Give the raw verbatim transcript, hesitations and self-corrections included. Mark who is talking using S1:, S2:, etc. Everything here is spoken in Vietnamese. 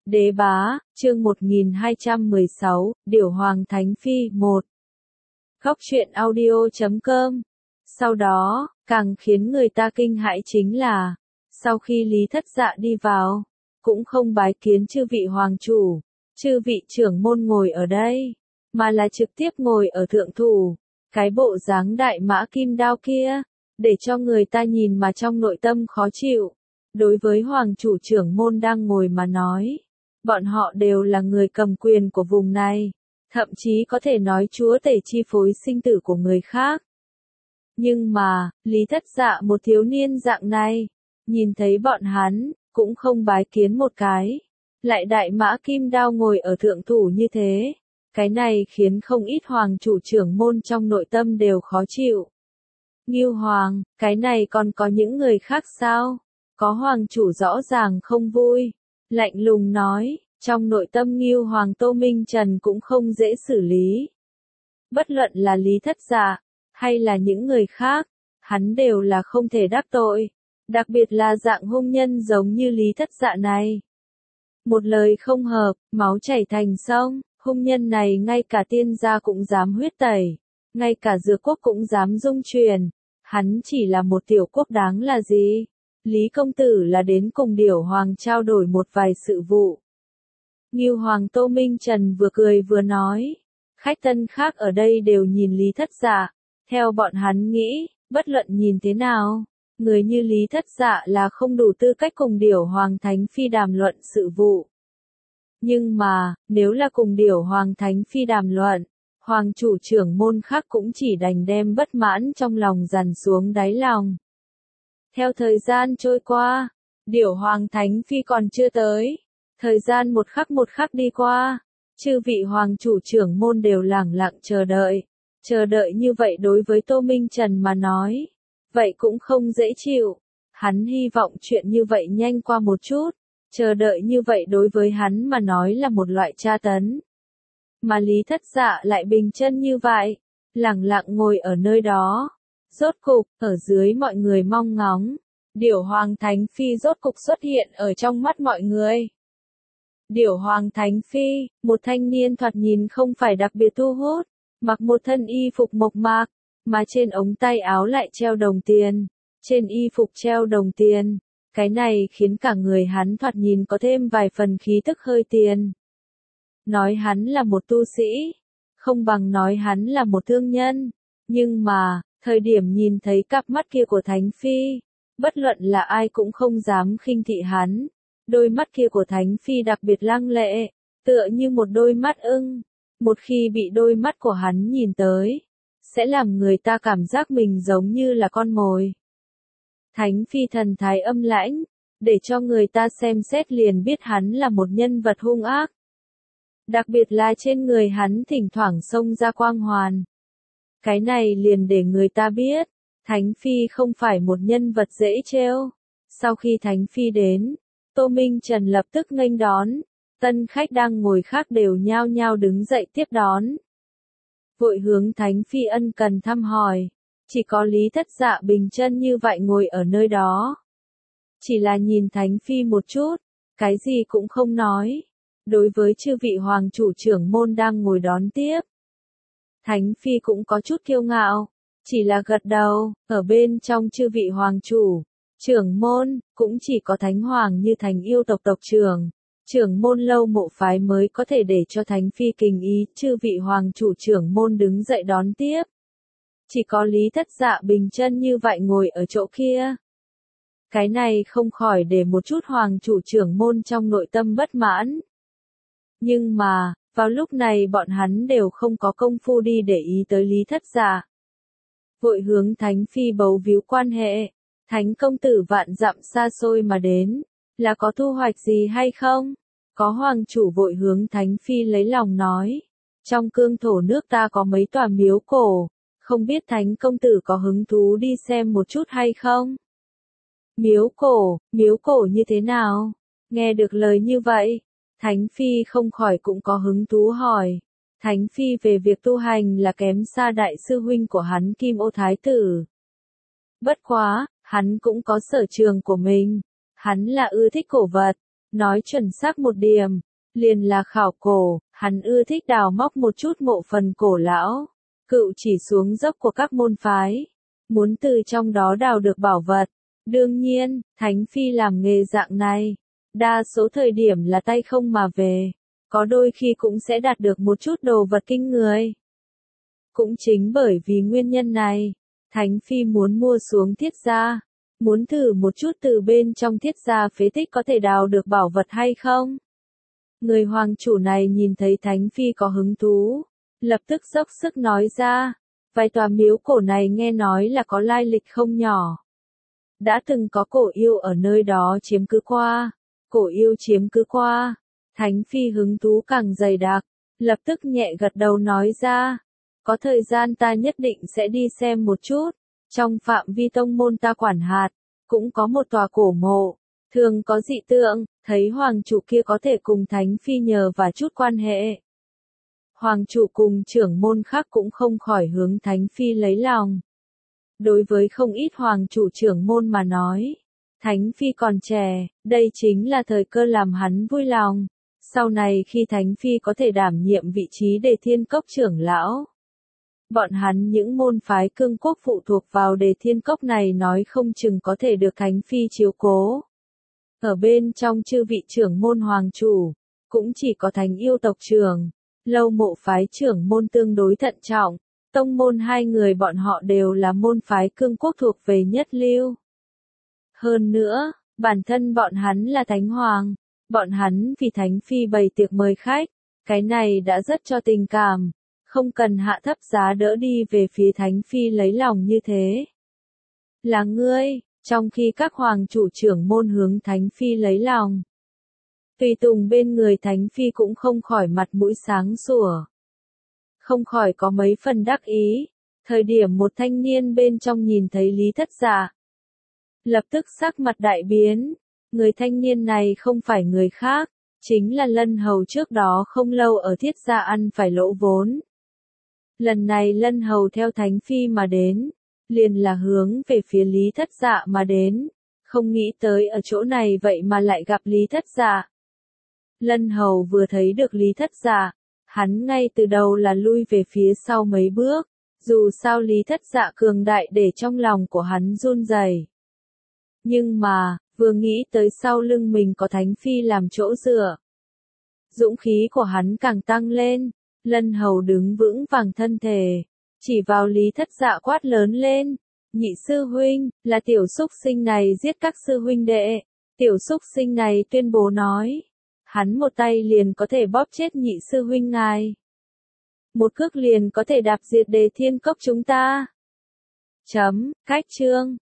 S1: Đế bá, chương một nghìn hai trăm mười sáu, Điểu Hoàng Thánh Phi một. Góc truyện audio chấm com. Sau đó, càng khiến người ta kinh hãi chính là, sau khi Lý Thất Dạ đi vào, cũng không bái kiến chư vị hoàng chủ, chư vị trưởng môn ngồi ở đây, mà là trực tiếp ngồi ở thượng thủ, cái bộ dáng đại mã kim đao kia, để cho người ta nhìn mà trong nội tâm khó chịu. Đối với hoàng chủ trưởng môn đang ngồi mà nói, bọn họ đều là người cầm quyền của vùng này, thậm chí có thể nói chúa tể chi phối sinh tử của người khác. Nhưng mà, Lý Thất Dạ một thiếu niên dạng này, nhìn thấy bọn hắn, cũng không bái kiến một cái, lại đại mã kim đao ngồi ở thượng thủ như thế, cái này khiến không ít hoàng chủ trưởng môn trong nội tâm đều khó chịu. Ngưu Hoàng, cái này còn có những người khác sao? Có hoàng chủ rõ ràng không vui, lạnh lùng nói, trong nội tâm Ngưu Hoàng Tô Minh Trần cũng không dễ xử lý. Bất luận là Lý Thất Dạ, hay là những người khác, hắn đều là không thể đắc tội, đặc biệt là dạng hung nhân giống như Lý Thất Dạ này. Một lời không hợp, máu chảy thành sông, hung nhân này ngay cả tiên gia cũng dám huyết tẩy, ngay cả dược quốc cũng dám dung truyền, hắn chỉ là một tiểu quốc đáng là gì? Lý công tử là đến cùng Điểu Hoàng trao đổi một vài sự vụ. Ngưu Hoàng Tô Minh Trần vừa cười vừa nói, khách tân khác ở đây đều nhìn Lý Thất Dạ, theo bọn hắn nghĩ, bất luận nhìn thế nào, người như Lý Thất Dạ là không đủ tư cách cùng Điểu Hoàng Thánh Phi đàm luận sự vụ. Nhưng mà, nếu là cùng Điểu Hoàng Thánh Phi đàm luận, hoàng chủ trưởng môn khác cũng chỉ đành đem bất mãn trong lòng dằn xuống đáy lòng. Theo thời gian trôi qua, Điểu Hoàng Thánh Phi còn chưa tới. Thời gian một khắc một khắc đi qua, chư vị hoàng chủ trưởng môn đều lẳng lặng chờ đợi. Chờ đợi như vậy đối với Tô Minh Trần mà nói, vậy cũng không dễ chịu. Hắn hy vọng chuyện như vậy nhanh qua một chút. Chờ đợi như vậy đối với hắn mà nói là một loại tra tấn. Mà Lý Thất Dạ lại bình chân như vậy, lẳng lặng ngồi ở nơi đó. Rốt cục, ở dưới mọi người mong ngóng, Điểu Hoàng Thánh Phi rốt cục xuất hiện ở trong mắt mọi người. Điểu Hoàng Thánh Phi, một thanh niên thoạt nhìn không phải đặc biệt thu hút, mặc một thân y phục mộc mạc, mà trên ống tay áo lại treo đồng tiền, trên y phục treo đồng tiền, cái này khiến cả người hắn thoạt nhìn có thêm vài phần khí tức hơi tiền. Nói hắn là một tu sĩ, không bằng nói hắn là một thương nhân, nhưng mà, thời điểm nhìn thấy cặp mắt kia của Thánh Phi, bất luận là ai cũng không dám khinh thị hắn. Đôi mắt kia của Thánh Phi đặc biệt lăng lệ, tựa như một đôi mắt ưng. Một khi bị đôi mắt của hắn nhìn tới, sẽ làm người ta cảm giác mình giống như là con mồi. Thánh Phi thần thái âm lãnh, để cho người ta xem xét liền biết hắn là một nhân vật hung ác. Đặc biệt là trên người hắn thỉnh thoảng xông ra quang hoàn. Cái này liền để người ta biết, Thánh Phi không phải một nhân vật dễ trêu. Sau khi Thánh Phi đến, Tô Minh Trần lập tức nghênh đón, tân khách đang ngồi khác đều nhao nhao đứng dậy tiếp đón. Vội hướng Thánh Phi ân cần thăm hỏi, chỉ có Lý Thất Dạ bình chân như vậy ngồi ở nơi đó. Chỉ là nhìn Thánh Phi một chút, cái gì cũng không nói. Đối với chư vị hoàng chủ trưởng môn đang ngồi đón tiếp, Thánh Phi cũng có chút kiêu ngạo, chỉ là gật đầu, ở bên trong chư vị hoàng chủ, trưởng môn, cũng chỉ có Thánh Hoàng như Thánh Yêu tộc tộc trưởng, trưởng môn Lâu Mộ phái mới có thể để cho Thánh Phi kính ý, chư vị hoàng chủ trưởng môn đứng dậy đón tiếp. Chỉ có Lý Thất Dạ bình chân như vậy ngồi ở chỗ kia. Cái này không khỏi để một chút hoàng chủ trưởng môn trong nội tâm bất mãn. Nhưng mà, vào lúc này bọn hắn đều không có công phu đi để ý tới Lý Thất Dạ. Vội hướng Thánh Phi bấu víu quan hệ. Thánh công tử vạn dặm xa xôi mà đến, là có thu hoạch gì hay không? Có hoàng chủ vội hướng Thánh Phi lấy lòng nói, trong cương thổ nước ta có mấy tòa miếu cổ, không biết Thánh công tử có hứng thú đi xem một chút hay không? Miếu cổ, miếu cổ như thế nào? Nghe được lời như vậy, Thánh Phi không khỏi cũng có hứng thú hỏi. Thánh Phi về việc tu hành là kém xa đại sư huynh của hắn Kim Ô Thái Tử. Bất quá, hắn cũng có sở trường của mình. Hắn là ưa thích cổ vật, Nói chuẩn xác một điểm, liền là khảo cổ, hắn ưa thích đào móc một chút mộ phần cổ lão, cựu chỉ xuống dốc của các môn phái, muốn từ trong đó đào được bảo vật. Đương nhiên, Thánh Phi làm nghề dạng này, đa số thời điểm là tay không mà về, có đôi khi cũng sẽ đạt được một chút đồ vật kinh người. Cũng chính bởi vì nguyên nhân này, Thánh Phi muốn mua xuống Thiết gia, muốn thử một chút từ bên trong Thiết gia phế tích có thể đào được bảo vật hay không. Người hoàng chủ này nhìn thấy Thánh Phi có hứng thú, lập tức dốc sức nói ra, vài tòa miếu cổ này nghe nói là có lai lịch không nhỏ. Đã từng có cổ yêu ở nơi đó chiếm cứ qua, cổ yêu chiếm cứ qua, Thánh Phi hứng thú càng dày đặc, lập tức nhẹ gật đầu nói ra, có thời gian ta nhất định sẽ đi xem một chút, trong phạm vi tông môn ta quản hạt, cũng có một tòa cổ mộ, thường có dị tượng, thấy hoàng chủ kia có thể cùng Thánh Phi nhờ và chút quan hệ. Hoàng chủ cùng trưởng môn khác cũng không khỏi hướng Thánh Phi lấy lòng. Đối với không ít hoàng chủ trưởng môn mà nói, Thánh Phi còn trẻ, đây chính là thời cơ làm hắn vui lòng. Sau này khi Thánh Phi có thể đảm nhiệm vị trí Đề Thiên Cốc trưởng lão, bọn hắn những môn phái cương quốc phụ thuộc vào Đề Thiên Cốc này nói không chừng có thể được Thánh Phi chiếu cố. Ở bên trong chư vị trưởng môn hoàng chủ, cũng chỉ có Thánh Yêu tộc trưởng, Lâu Mộ phái trưởng môn tương đối thận trọng, tông môn hai người bọn họ đều là môn phái cương quốc thuộc về nhất lưu. Hơn nữa, bản thân bọn hắn là Thánh Hoàng, bọn hắn vì Thánh Phi bày tiệc mời khách, cái này đã rất cho tình cảm, không cần hạ thấp giá đỡ đi về phía Thánh Phi lấy lòng như thế. Là ngươi, trong khi các hoàng chủ trưởng môn hướng Thánh Phi lấy lòng, tùy tùng bên người Thánh Phi cũng không khỏi mặt mũi sáng sủa, không khỏi có mấy phần đắc ý. Thời điểm một thanh niên bên trong nhìn thấy Lý Thất Dạ, lập tức sắc mặt đại biến. Người thanh niên này không phải người khác, chính là Lân Hầu trước đó không lâu ở Thiết gia ăn phải lỗ vốn. Lần này Lân Hầu theo Thánh Phi mà đến, liền là hướng về phía Lý Thất Dạ mà đến, không nghĩ tới ở chỗ này vậy mà lại gặp Lý Thất Dạ. Lân Hầu vừa thấy được Lý Thất Dạ, hắn ngay từ đầu là lui về phía sau mấy bước, dù sao Lý Thất Dạ cường đại để trong lòng của hắn run rẩy. Nhưng mà, vừa nghĩ tới sau lưng mình có Thánh Phi làm chỗ dựa, dũng khí của hắn càng tăng lên. Lân Hầu đứng vững vàng thân thể, chỉ vào Lý Thất Dạ quát lớn lên, nhị sư huynh, là tiểu súc sinh này giết các sư huynh đệ. Tiểu súc sinh này tuyên bố nói, hắn một tay liền có thể bóp chết nhị sư huynh ngài, một cước liền có thể đạp diệt Đề Thiên Cốc chúng ta. Chấm, cách chương.